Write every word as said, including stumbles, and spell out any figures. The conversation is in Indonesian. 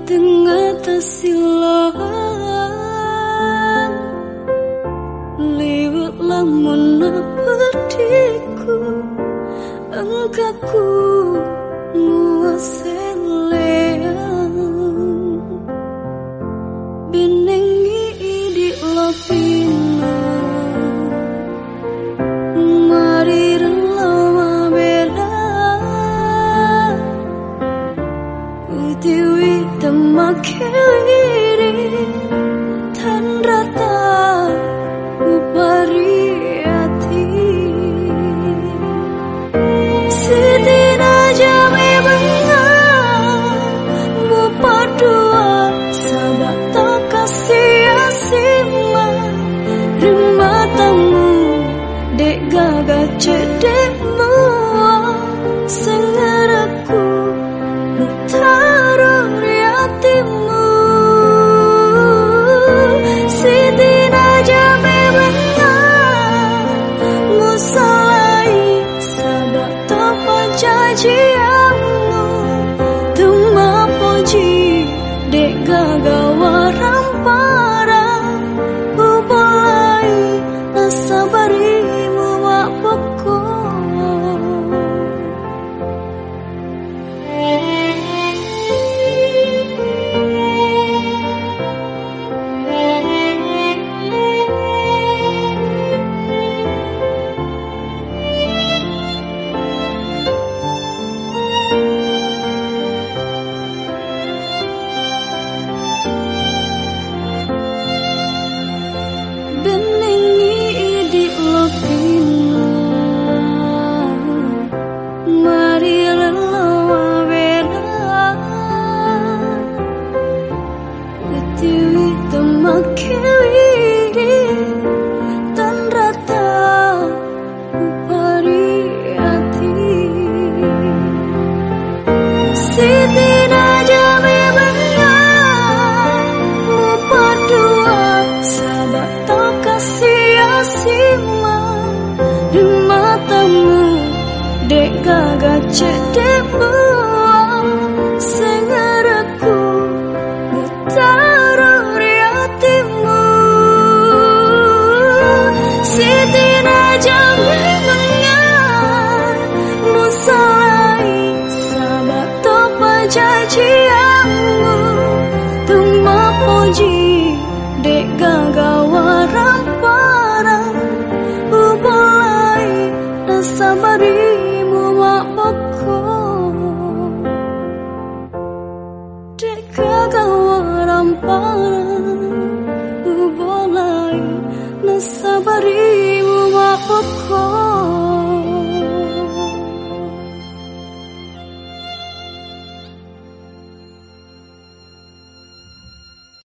tengah tasilan liwat lamun napetiku engkaku muaselean benengi di lopino mari relawa bela utiwi temakiri tan rata upari hati sedina jame bengar bupa dua sahabat tak kasih asima rumah tamu dek gagal cedekmu sengaraku taruh di hatimu sedina jame bengar musalai sahabat tak pajajiamu tuma poji dek gagal warang parang ubulai nasabarimu wak pokok benengi di lopino mari relawa bela utiwi temakiri tan rata upari hati sedina jame bengar mupa dua sahabat tak kasih asima rumah tamu dek gagal cedekmu sengaraku taruh di hatimu sedina jame bengar musalai sahabat tak pajajiamu tuma poji dek gagal warang parang ubulai nasabarimu wak pokok dek gagal warang parang ubulai nasabarimu wak pokok